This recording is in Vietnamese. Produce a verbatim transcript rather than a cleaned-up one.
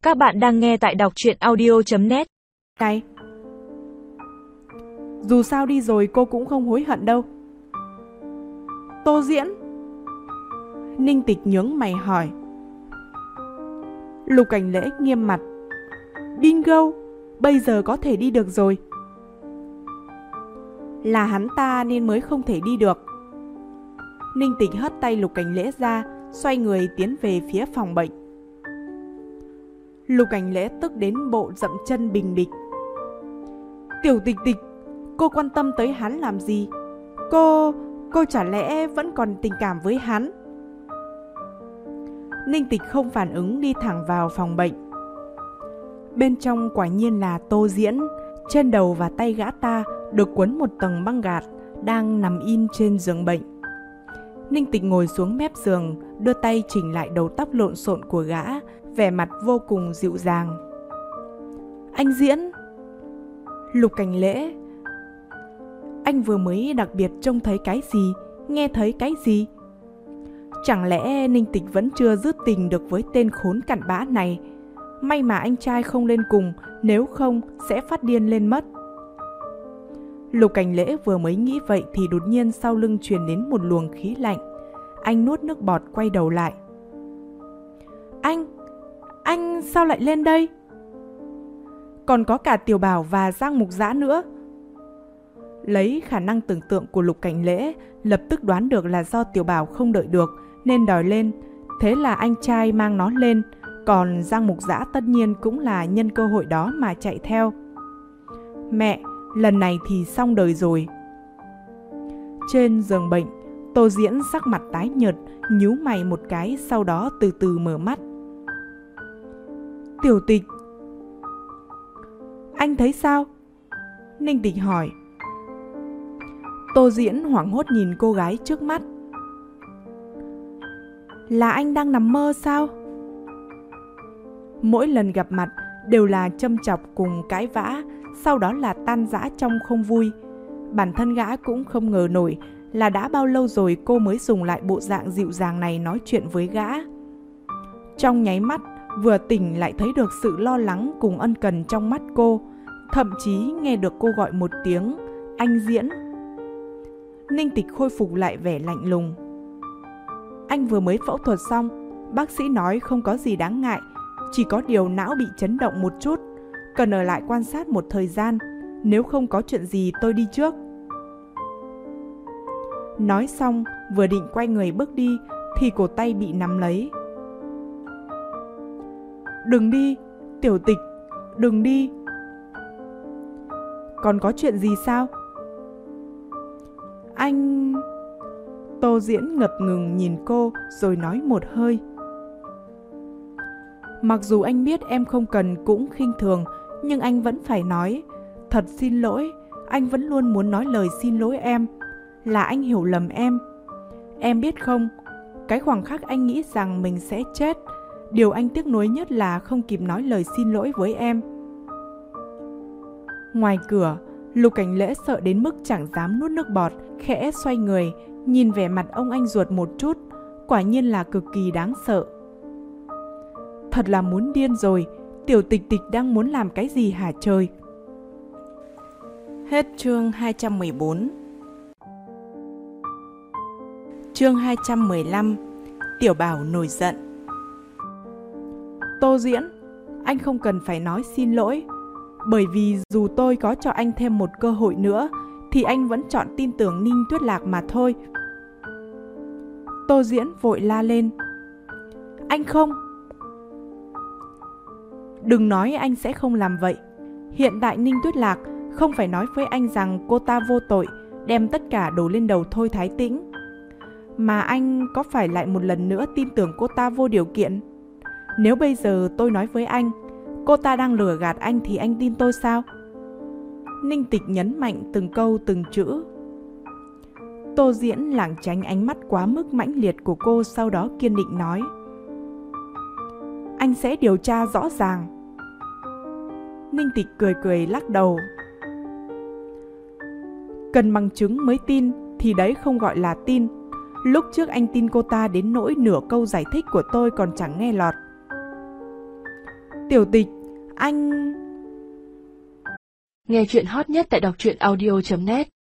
Các bạn đang nghe tại đọc truyện audio chấm net. Này, dù sao đi rồi cô cũng không hối hận đâu. Tô Diễn. Ninh Tịch nhướng mày hỏi. Lục Cảnh Lễ nghiêm mặt. Bingo, bây giờ có thể đi được rồi. Là hắn ta nên mới không thể đi được. Ninh Tịch hất tay Lục Cảnh Lễ ra, xoay người tiến về phía phòng bệnh. Lục Cảnh Lễ tức đến bộ dậm chân bình bịch. Tiểu Tịch Tịch, cô quan tâm tới hắn làm gì? Cô, cô chả lẽ vẫn còn tình cảm với hắn? Ninh Tịch không phản ứng, đi thẳng vào phòng bệnh. Bên trong quả nhiên là Tô Diễn. Trên đầu và tay gã ta được quấn một tầng băng gạc, đang nằm in trên giường bệnh. Ninh Tịch ngồi xuống mép giường, đưa tay chỉnh lại đầu tóc lộn xộn của gã, vẻ mặt vô cùng dịu dàng. Anh Diễn. Lục Cảnh Lễ. Anh vừa mới đặc biệt trông thấy cái gì, nghe thấy cái gì? Chẳng lẽ Ninh Tịch vẫn chưa dứt tình được với tên khốn cặn bã này? May mà anh trai không lên cùng, nếu không sẽ phát điên lên mất. Lục Cảnh Lễ vừa mới nghĩ vậy thì đột nhiên sau lưng truyền đến một luồng khí lạnh. Anh nuốt nước bọt quay đầu lại. Anh, anh sao lại lên đây? Còn có cả Tiểu Bảo và Giang Mục Dã nữa. Lấy khả năng tưởng tượng của Lục Cảnh Lễ, lập tức đoán được là do Tiểu Bảo không đợi được nên đòi lên. Thế là anh trai mang nó lên, còn Giang Mục Dã tất nhiên cũng là nhân cơ hội đó mà chạy theo. Mẹ, lần này thì xong đời rồi. Trên giường bệnh, Tô Diễn sắc mặt tái nhợt, nhíu mày một cái, sau đó từ từ mở mắt. Tiểu Tịch. Anh thấy sao? Ninh Tịch hỏi. Tô Diễn hoảng hốt nhìn cô gái trước mắt. Là anh đang nằm mơ sao? Mỗi lần gặp mặt đều là châm chọc cùng cãi vã, sau đó là tan rã trong không vui. Bản thân gã cũng không ngờ nổi là đã bao lâu rồi cô mới dùng lại bộ dạng dịu dàng này nói chuyện với gã. Trong nháy mắt, vừa tỉnh lại thấy được sự lo lắng cùng ân cần trong mắt cô, thậm chí nghe được cô gọi một tiếng anh Diễn. Ninh Tịch khôi phục lại vẻ lạnh lùng. Anh vừa mới phẫu thuật xong, bác sĩ nói không có gì đáng ngại, chỉ có điều não bị chấn động một chút, cần ở lại quan sát một thời gian, nếu không có chuyện gì tôi đi trước. Nói xong, vừa định quay người bước đi thì cổ tay bị nắm lấy. Đừng đi, Tiểu Tịch, đừng đi. Còn có chuyện gì sao? Anh... Tô Diễn ngập ngừng nhìn cô rồi nói một hơi. Mặc dù anh biết em không cần cũng khinh thường, nhưng anh vẫn phải nói. Thật xin lỗi, anh vẫn luôn muốn nói lời xin lỗi em. Là anh hiểu lầm em. Em biết không, cái khoảng khắc anh nghĩ rằng mình sẽ chết, điều anh tiếc nuối nhất là không kịp nói lời xin lỗi với em. Ngoài cửa, Lục Cảnh Lễ sợ đến mức chẳng dám nuốt nước bọt, khẽ xoay người, nhìn vẻ mặt ông anh ruột một chút, quả nhiên là cực kỳ đáng sợ. Thật là muốn điên rồi, Tiểu Tịch Tịch đang muốn làm cái gì hả trời? Hết chương hai trăm mười bốn. Chương hai trăm mười lăm. Tiểu Bảo nổi giận. Tô Diễn, anh không cần phải nói xin lỗi, bởi vì dù tôi có cho anh thêm một cơ hội nữa thì anh vẫn chọn tin tưởng Ninh Tuyết Lạc mà thôi. Tô Diễn vội la lên. Anh không. Đừng nói anh sẽ không làm vậy. Hiện tại Ninh Tuyết Lạc không phải nói với anh rằng cô ta vô tội, đem tất cả đổ lên đầu Thôi Thái Tĩnh. Mà anh có phải lại một lần nữa tin tưởng cô ta vô điều kiện? Nếu bây giờ tôi nói với anh cô ta đang lừa gạt anh thì anh tin tôi sao? Ninh Tịch nhấn mạnh từng câu từng chữ. Tô Diễn lảng tránh ánh mắt quá mức mãnh liệt của cô, sau đó kiên định nói. Anh sẽ điều tra rõ ràng. Ninh Tịch cười cười lắc đầu. Cần bằng chứng mới tin thì đấy không gọi là tin. Lúc trước anh tin cô ta đến nỗi nửa câu giải thích của tôi còn chẳng nghe lọt. Tiểu Tịch, anh... Nghe chuyện hot nhất tại đọc truyện audio chấm net.